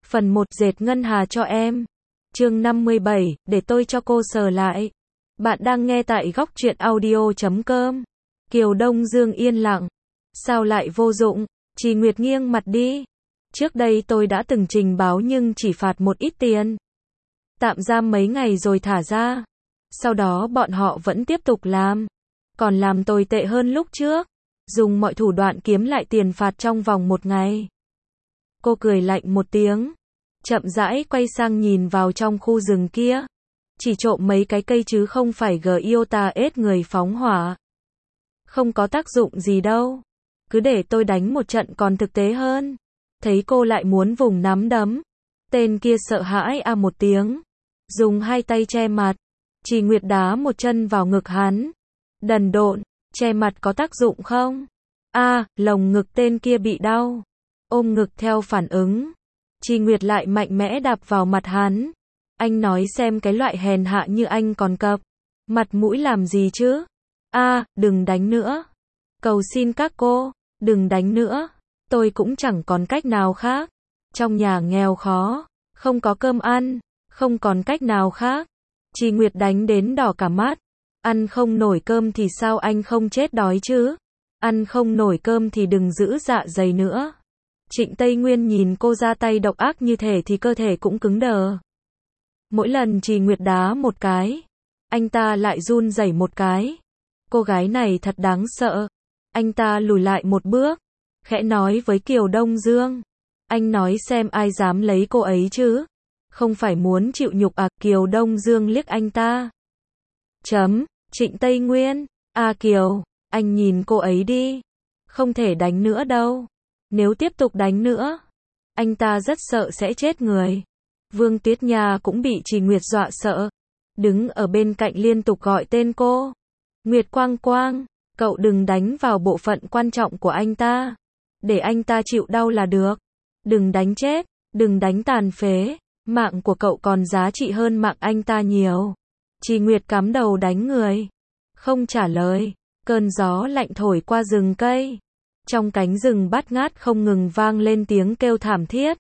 Phần 1 dệt ngân hà cho em. Chương 57, để tôi cho cô sờ lại. Bạn đang nghe tại góc truyện audio.com. Kiều Đông Dương yên lặng. Sao lại vô dụng? Trì Nguyệt nghiêng mặt đi. Trước đây tôi đã từng trình báo nhưng chỉ phạt một ít tiền. Tạm giam mấy ngày rồi thả ra. Sau đó bọn họ vẫn tiếp tục làm. Còn làm tồi tệ hơn lúc trước. Dùng mọi thủ đoạn kiếm lại tiền phạt trong vòng một ngày. Cô cười lạnh một tiếng. Chậm rãi quay sang nhìn vào trong khu rừng kia. Chỉ trộm mấy cái cây chứ không phải Giota ết người phóng hỏa. Không có tác dụng gì đâu. Cứ để tôi đánh một trận còn thực tế hơn. Thấy cô lại muốn vùng nắm đấm. Tên kia sợ hãi một tiếng. Dùng hai tay che mặt. Trì Nguyệt đá một chân vào ngực hắn. Đần độn, che mặt có tác dụng không? Lồng ngực tên kia bị đau. Ôm ngực theo phản ứng. Trì Nguyệt lại mạnh mẽ đạp vào mặt hắn. Anh nói xem cái loại hèn hạ như anh còn cập mặt mũi làm gì chứ? Đừng đánh nữa. Cầu xin các cô, đừng đánh nữa. Tôi cũng chẳng còn cách nào khác. Trong nhà nghèo khó, không có cơm ăn, không còn cách nào khác. Trì Nguyệt đánh đến đỏ cả mắt. Ăn không nổi cơm thì sao anh không chết đói chứ? Ăn không nổi cơm thì đừng giữ dạ dày nữa. Trịnh Tây Nguyên nhìn cô ra tay độc ác như thể thì cơ thể cũng cứng đờ. Mỗi lần Trì Nguyệt đá một cái, anh ta lại run rẩy một cái. Cô gái này thật đáng sợ. Anh ta lùi lại một bước, khẽ nói với Kiều Đông Dương. Anh nói xem ai dám lấy cô ấy chứ? Không phải muốn chịu nhục Kiều Đông Dương liếc anh ta. Trịnh Tây Nguyên, Kiều, anh nhìn cô ấy đi. Không thể đánh nữa đâu. Nếu tiếp tục đánh nữa, anh ta rất sợ sẽ chết người. Vương Tuyết Nha cũng bị Trì Nguyệt dọa sợ. Đứng ở bên cạnh liên tục gọi tên cô. Nguyệt Quang Quang, cậu đừng đánh vào bộ phận quan trọng của anh ta. Để anh ta chịu đau là được. Đừng đánh chết, đừng đánh tàn phế. Mạng của cậu còn giá trị hơn mạng anh ta nhiều. Trì Nguyệt cắm đầu đánh người. Không trả lời. Cơn gió lạnh thổi qua rừng cây. Trong cánh rừng bát ngát không ngừng vang lên tiếng kêu thảm thiết.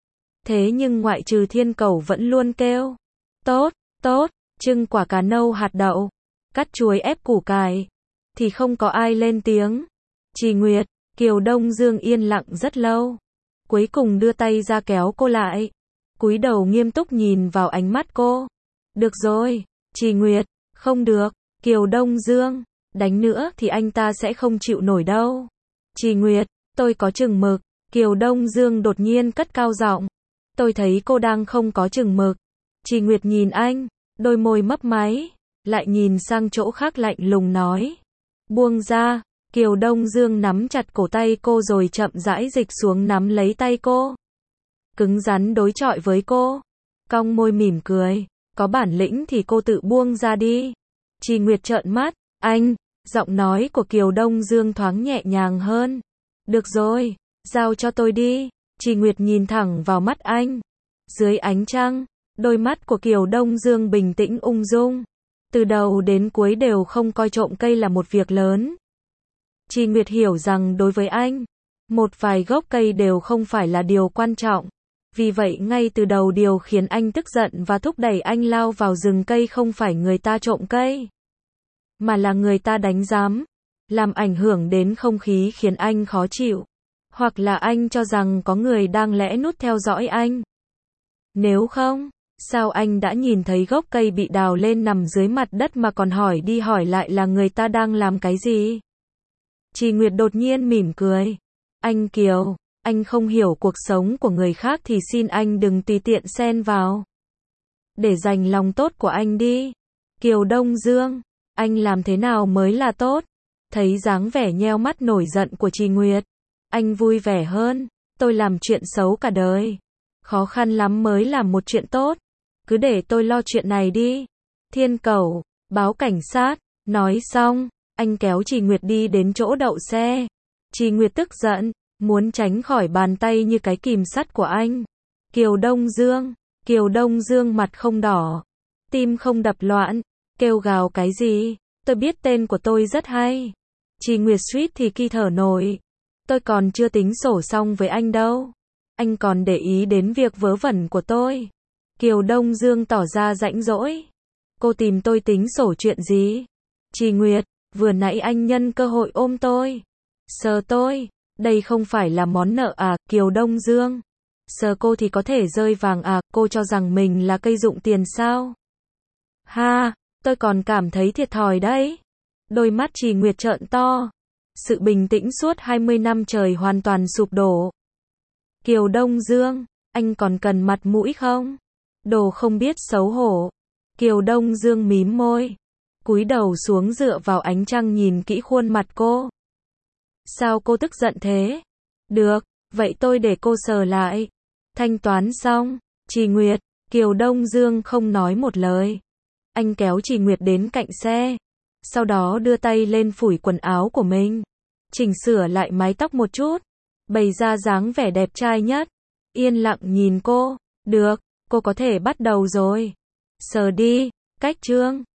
Thế nhưng ngoại trừ Thiên Cẩu vẫn luôn kêu. Tốt, tốt, trưng quả cà nâu hạt đậu. Cắt chuối ép củ cải. Thì không có ai lên tiếng. Trì Nguyệt, Kiều Đông Dương yên lặng rất lâu. Cuối cùng đưa tay ra kéo cô lại. Cúi đầu nghiêm túc nhìn vào ánh mắt cô. Được rồi, Trì Nguyệt, không được, Kiều Đông Dương, đánh nữa thì anh ta sẽ không chịu nổi đâu. Trì Nguyệt, tôi có chừng mực. Kiều Đông Dương đột nhiên cất cao giọng. Tôi thấy cô đang không có chừng mực. Trì Nguyệt nhìn anh, đôi môi mấp máy, lại nhìn sang chỗ khác lạnh lùng nói. Buông ra. Kiều Đông Dương nắm chặt cổ tay cô rồi chậm rãi dịch xuống nắm lấy tay cô. Cứng rắn đối chọi với cô. Cong môi mỉm cười. Có bản lĩnh thì cô tự buông ra đi. Trì Nguyệt trợn mắt. Anh. Giọng nói của Kiều Đông Dương thoáng nhẹ nhàng hơn. Được rồi, giao cho tôi đi. Trì Nguyệt nhìn thẳng vào mắt anh. Dưới ánh trăng, đôi mắt của Kiều Đông Dương bình tĩnh ung dung. Từ đầu đến cuối đều không coi trộm cây là một việc lớn. Trì Nguyệt hiểu rằng đối với anh, một vài gốc cây đều không phải là điều quan trọng. Vì vậy ngay từ đầu điều khiến anh tức giận và thúc đẩy anh lao vào rừng cây không phải người ta trộm cây, mà là người ta đánh giám, làm ảnh hưởng đến không khí khiến anh khó chịu. Hoặc là anh cho rằng có người đang lẽ nút theo dõi anh. Nếu không, sao anh đã nhìn thấy gốc cây bị đào lên nằm dưới mặt đất mà còn hỏi đi hỏi lại là người ta đang làm cái gì? Trì Nguyệt đột nhiên mỉm cười. Anh Kiều, anh không hiểu cuộc sống của người khác thì xin anh đừng tùy tiện xen vào. Để dành lòng tốt của anh đi. Kiều Đông Dương, anh làm thế nào mới là tốt? Thấy dáng vẻ nheo mắt nổi giận của Trì Nguyệt, anh vui vẻ hơn. Tôi làm chuyện xấu cả đời. Khó khăn lắm mới làm một chuyện tốt. Cứ để tôi lo chuyện này đi. Thiên Cẩu, báo cảnh sát. Nói xong, anh kéo Trì Nguyệt đi đến chỗ đậu xe. Trì Nguyệt tức giận, muốn tránh khỏi bàn tay như cái kìm sắt của anh. Kiều Đông Dương mặt không đỏ, tim không đập loạn, kêu gào cái gì? Tôi biết tên của tôi rất hay. Trì Nguyệt suýt thì khi thở nổi. Tôi còn chưa tính sổ xong với anh đâu. Anh còn để ý đến việc vớ vẩn của tôi. Kiều Đông Dương tỏ ra rãnh rỗi. Cô tìm tôi tính sổ chuyện gì? Trì Nguyệt, vừa nãy anh nhân cơ hội ôm tôi. Sờ tôi. Đây không phải là món nợ à, Kiều Đông Dương? Sờ cô thì có thể rơi vàng à, cô cho rằng mình là cây dụng tiền sao? Ha, tôi còn cảm thấy thiệt thòi đấy. Đôi mắt Trì Nguyệt trợn to. Sự bình tĩnh suốt 20 năm trời hoàn toàn sụp đổ. Kiều Đông Dương, anh còn cần mặt mũi không? Đồ không biết xấu hổ. Kiều Đông Dương mím môi, cúi đầu xuống dựa vào ánh trăng nhìn kỹ khuôn mặt cô. Sao cô tức giận thế? Được, vậy tôi để cô sờ lại. Thanh toán xong, Trì Nguyệt, Kiều Đông Dương không nói một lời. Anh kéo Trì Nguyệt đến cạnh xe, sau đó đưa tay lên phủi quần áo của mình, chỉnh sửa lại mái tóc một chút, bày ra dáng vẻ đẹp trai nhất. Yên lặng nhìn cô. Được, cô có thể bắt đầu rồi. Sờ đi. Cách chương